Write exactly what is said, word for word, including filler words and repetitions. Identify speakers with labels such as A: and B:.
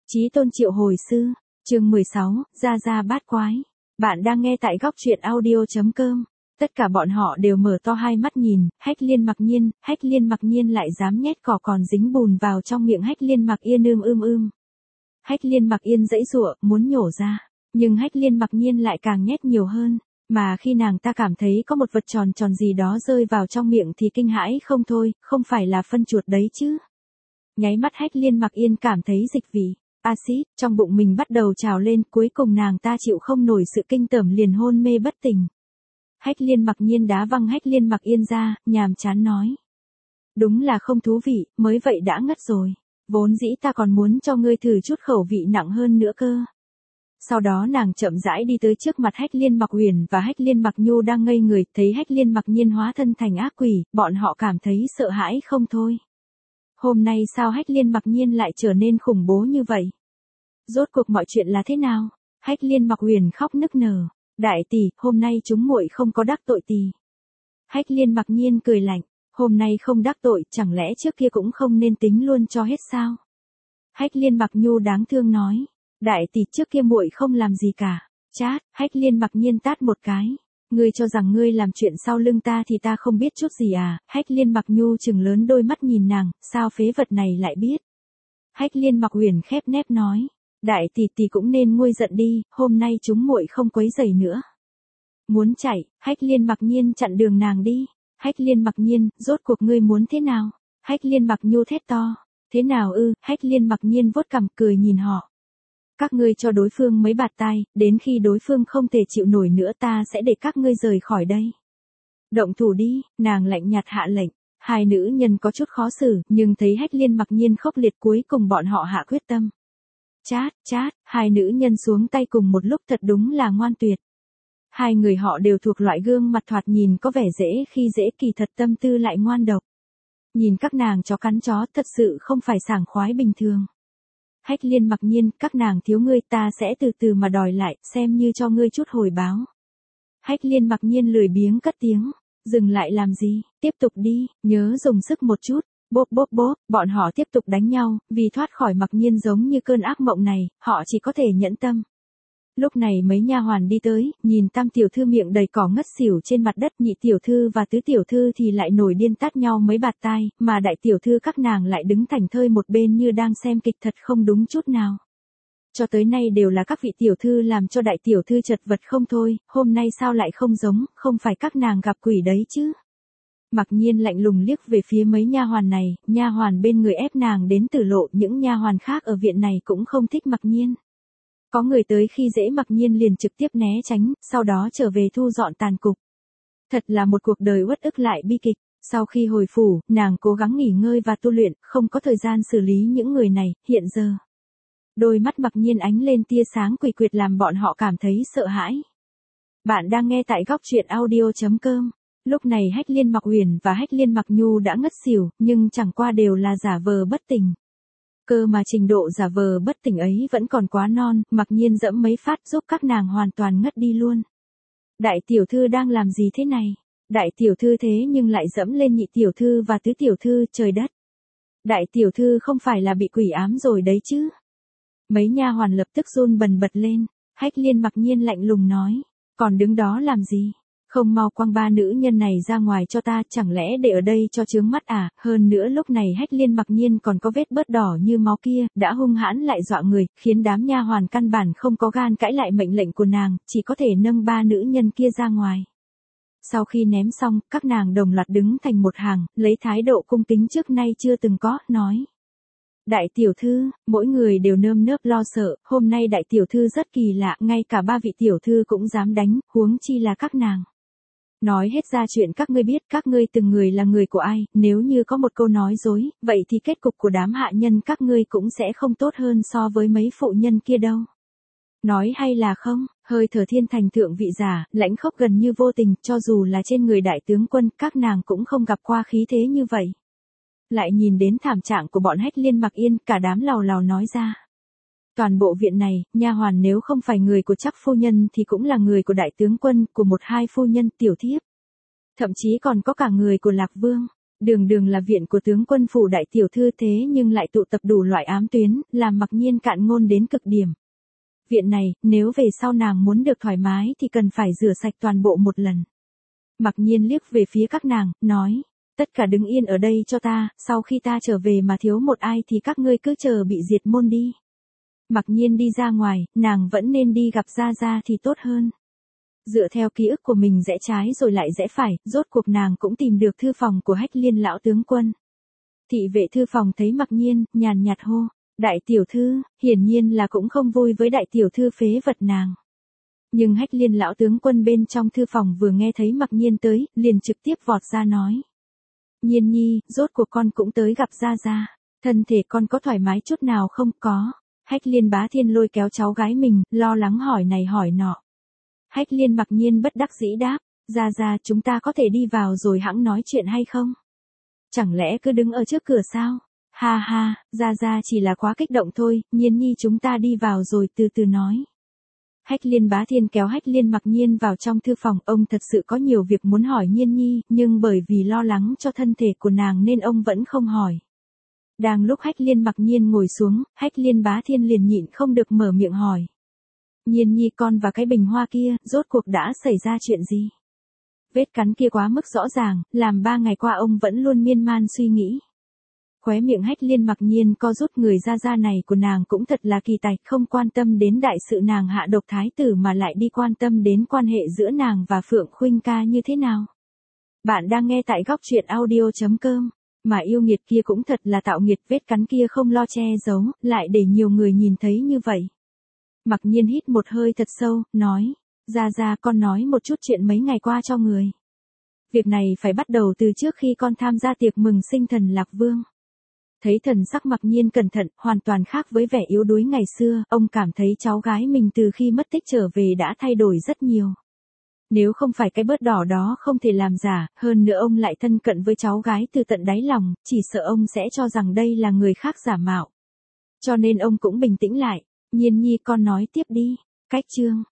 A: Chí tôn triệu hồi sư, chương mười sáu, Gia Gia bát quái. Bạn đang nghe tại góc truyện audio.com. Tất cả bọn họ đều mở to hai mắt nhìn, Hách Liên Mặc Nhiên, Hách Liên Mặc Nhiên lại dám nhét cỏ còn dính bùn vào trong miệng Hách Liên Mặc Yên ưm ưm ưm. Hách Liên Mặc Yên giãy giụa, muốn nhổ ra, nhưng Hách Liên Mặc Nhiên lại càng nhét nhiều hơn, mà khi nàng ta cảm thấy có một vật tròn tròn gì đó rơi vào trong miệng thì kinh hãi không thôi, không phải là phân chuột đấy chứ. Nháy mắt Hách Liên Mặc Yên cảm thấy dịch vị, axit trong bụng mình bắt đầu trào lên, cuối cùng nàng ta chịu không nổi sự kinh tởm liền hôn mê bất tỉnh. Hách Liên Mặc Nhiên đá văng Hách Liên Mặc Yên ra, nhàm chán nói: đúng là không thú vị, mới vậy đã ngất rồi. Vốn dĩ ta còn muốn cho ngươi thử chút khẩu vị nặng hơn nữa cơ. Sau đó nàng chậm rãi đi tới trước mặt Hách Liên Mặc Huyền và Hách Liên Mặc Nhu đang ngây người, thấy Hách Liên Mặc Nhiên hóa thân thành ác quỷ, bọn họ cảm thấy sợ hãi không thôi. Hôm nay sao Hách Liên Mặc Nhiên lại trở nên khủng bố như vậy? Rốt cuộc mọi chuyện là thế nào? Hách Liên Mặc Huyền khóc nức nở: đại tỷ, hôm nay chúng muội không có đắc tội tỷ. Hách Liên Mặc Nhiên cười lạnh: hôm nay không đắc tội, chẳng lẽ trước kia cũng không nên tính luôn cho hết sao? Hách Liên Mặc Nhu đáng thương nói: đại tỷ, trước kia muội không làm gì cả. Chát, Hách Liên Mặc Nhiên tát một cái: ngươi cho rằng ngươi làm chuyện sau lưng ta thì ta không biết chút gì à? Hách Liên Mặc Nhu trừng lớn đôi mắt nhìn nàng: sao phế vật này lại biết? Hách Liên Mặc Huyền khép nép nói: đại tỷ tỷ cũng nên nguôi giận đi, hôm nay chúng muội không quấy rầy nữa. Muốn chạy, Hách Liên Mặc Nhiên chặn đường nàng đi. Hách Liên Mặc Nhiên, rốt cuộc ngươi muốn thế nào? Hách Liên Mặc Nhu thét to: thế nào ư? Hách Liên Mặc Nhiên vuốt cằm cười nhìn họ: các ngươi cho đối phương mấy bạt tai, đến khi đối phương không thể chịu nổi nữa ta sẽ để các ngươi rời khỏi đây. Động thủ đi, nàng lạnh nhạt hạ lệnh. Hai nữ nhân có chút khó xử, nhưng thấy Hách Liên Mặc Nhiên khốc liệt cuối cùng bọn họ hạ quyết tâm. Chát, chát, hai nữ nhân xuống tay cùng một lúc thật đúng là ngoan tuyệt. Hai người họ đều thuộc loại gương mặt thoạt nhìn có vẻ dễ khi dễ, kỳ thật tâm tư lại ngoan độc. Nhìn các nàng chó cắn chó thật sự không phải sảng khoái bình thường. Hách Liên Mặc Nhiên, các nàng thiếu ngươi ta sẽ từ từ mà đòi lại, xem như cho ngươi chút hồi báo. Hách Liên Mặc Nhiên lười biếng cất tiếng: dừng lại làm gì, tiếp tục đi, nhớ dùng sức một chút. Bốp bốp bốp, bọn họ tiếp tục đánh nhau, vì thoát khỏi Mặc Nhiên giống như cơn ác mộng này, họ chỉ có thể nhẫn tâm. Lúc này mấy nha hoàn đi tới, nhìn tam tiểu thư miệng đầy cỏ ngất xỉu trên mặt đất, nhị tiểu thư và tứ tiểu thư thì lại nổi điên tát nhau mấy bạt tai, mà đại tiểu thư các nàng lại đứng thảnh thơi một bên như đang xem kịch, thật không đúng chút nào. Cho tới nay đều là các vị tiểu thư làm cho đại tiểu thư chật vật không thôi, hôm nay sao lại không giống, không phải các nàng gặp quỷ đấy chứ? Mặc Nhiên lạnh lùng liếc về phía mấy nha hoàn này, nha hoàn bên người ép nàng đến tử lộ, những nha hoàn khác ở viện này cũng không thích Mặc Nhiên. Có người tới khi dễ Mặc Nhiên liền trực tiếp né tránh, sau đó trở về thu dọn tàn cục. Thật là một cuộc đời uất ức lại bi kịch. Sau khi hồi phủ, nàng cố gắng nghỉ ngơi và tu luyện, không có thời gian xử lý những người này, hiện giờ. Đôi mắt Mặc Nhiên ánh lên tia sáng quỷ quyệt làm bọn họ cảm thấy sợ hãi. Bạn đang nghe tại góc truyện audio.com. Lúc này Hách Liên Mặc Huyền và Hách Liên Mặc Nhu đã ngất xỉu, nhưng chẳng qua đều là giả vờ bất tỉnh. Cơ mà trình độ giả vờ bất tỉnh ấy vẫn còn quá non, Mặc Nhiên dẫm mấy phát giúp các nàng hoàn toàn ngất đi luôn. Đại tiểu thư đang làm gì thế này? Đại tiểu thư thế nhưng lại dẫm lên nhị tiểu thư và tứ tiểu thư, trời đất. Đại tiểu thư không phải là bị quỷ ám rồi đấy chứ? Mấy nha hoàn lập tức run bần bật lên. Hách Liên Mặc Nhiên lạnh lùng nói: còn đứng đó làm gì? Không mau quăng ba nữ nhân này ra ngoài cho ta, chẳng lẽ để ở đây cho chướng mắt à? Hơn nữa lúc này Hách Liên Mặc Nhiên còn có vết bớt đỏ như máu kia, đã hung hãn lại dọa người, khiến đám nha hoàn căn bản không có gan cãi lại mệnh lệnh của nàng, chỉ có thể nâng ba nữ nhân kia ra ngoài. Sau khi ném xong, các nàng đồng loạt đứng thành một hàng, lấy thái độ cung kính trước nay chưa từng có, nói: đại tiểu thư, mỗi người đều nơm nớp lo sợ, hôm nay đại tiểu thư rất kỳ lạ, ngay cả ba vị tiểu thư cũng dám đánh, huống chi là các nàng. Nói hết ra chuyện các ngươi biết, các ngươi từng người là người của ai, nếu như có một câu nói dối, vậy thì kết cục của đám hạ nhân các ngươi cũng sẽ không tốt hơn so với mấy phụ nhân kia đâu. Nói hay là không, hơi thở thiên thành thượng vị giả, lãnh khốc gần như vô tình, cho dù là trên người đại tướng quân, các nàng cũng không gặp qua khí thế như vậy. Lại nhìn đến thảm trạng của bọn Hách Liên Mặc Yên, cả đám lào lào nói ra. Toàn bộ viện này, nha hoàn nếu không phải người của Trắc phu nhân thì cũng là người của đại tướng quân, của một hai phu nhân tiểu thiếp. Thậm chí còn có cả người của Lạc Vương. Đường đường là viện của tướng quân phủ đại tiểu thư thế nhưng lại tụ tập đủ loại ám tuyến, làm Mặc Nhiên cạn ngôn đến cực điểm. Viện này, nếu về sau nàng muốn được thoải mái thì cần phải rửa sạch toàn bộ một lần. Mặc Nhiên liếc về phía các nàng, nói, tất cả đứng yên ở đây cho ta, sau khi ta trở về mà thiếu một ai thì các ngươi cứ chờ bị diệt môn đi. Mặc Nhiên đi ra ngoài, nàng vẫn nên đi gặp Gia Gia thì tốt hơn. Dựa theo ký ức của mình rẽ trái rồi lại rẽ phải, rốt cuộc nàng cũng tìm được thư phòng của Hách Liên lão tướng quân. Thị vệ thư phòng thấy Mặc Nhiên, nhàn nhạt hô, đại tiểu thư, hiển nhiên là cũng không vui với đại tiểu thư phế vật nàng. Nhưng Hách Liên lão tướng quân bên trong thư phòng vừa nghe thấy Mặc Nhiên tới, liền trực tiếp vọt ra nói. Nhiên nhi, rốt cuộc con cũng tới gặp Gia Gia, thân thể con có thoải mái chút nào không? Có. Hách Liên Bá Thiên lôi kéo cháu gái mình, lo lắng hỏi này hỏi nọ. Hách Liên Mặc Nhiên bất đắc dĩ đáp, Gia Gia chúng ta có thể đi vào rồi hẵng nói chuyện hay không? Chẳng lẽ cứ đứng ở trước cửa sao? Ha ha, Gia Gia chỉ là quá kích động thôi, Nhiên nhi chúng ta đi vào rồi từ từ nói. Hách Liên Bá Thiên kéo Hách Liên Mặc Nhiên vào trong thư phòng, ông thật sự có nhiều việc muốn hỏi Nhiên nhi, nhưng bởi vì lo lắng cho thân thể của nàng nên ông vẫn không hỏi. Đang lúc Hách Liên Mặc Nhiên ngồi xuống, Hách Liên Bá Thiên liền nhịn không được mở miệng hỏi. Nhiên nhi con và cái bình hoa kia, rốt cuộc đã xảy ra chuyện gì? Vết cắn kia quá mức rõ ràng, làm ba ngày qua ông vẫn luôn miên man suy nghĩ. Khóe miệng Hách Liên Mặc Nhiên co rút, người Gia Gia này của nàng cũng thật là kỳ tài, không quan tâm đến đại sự nàng hạ độc thái tử mà lại đi quan tâm đến quan hệ giữa nàng và Phượng Khuynh ca như thế nào. Bạn đang nghe tại góc truyện audio chấm com. Mà yêu nghiệt kia cũng thật là tạo nghiệt, vết cắn kia không lo che giấu, lại để nhiều người nhìn thấy như vậy. Mặc Nhiên hít một hơi thật sâu, nói, Gia Gia con nói một chút chuyện mấy ngày qua cho người. Việc này phải bắt đầu từ trước khi con tham gia tiệc mừng sinh thần Lạc Vương. Thấy thần sắc Mặc Nhiên cẩn thận, hoàn toàn khác với vẻ yếu đuối ngày xưa, ông cảm thấy cháu gái mình từ khi mất tích trở về đã thay đổi rất nhiều. Nếu không phải cái bớt đỏ đó không thể làm giả, hơn nữa ông lại thân cận với cháu gái từ tận đáy lòng, chỉ sợ ông sẽ cho rằng đây là người khác giả mạo. Cho nên ông cũng bình tĩnh lại, Nhiên nhi con nói tiếp đi. Cách chương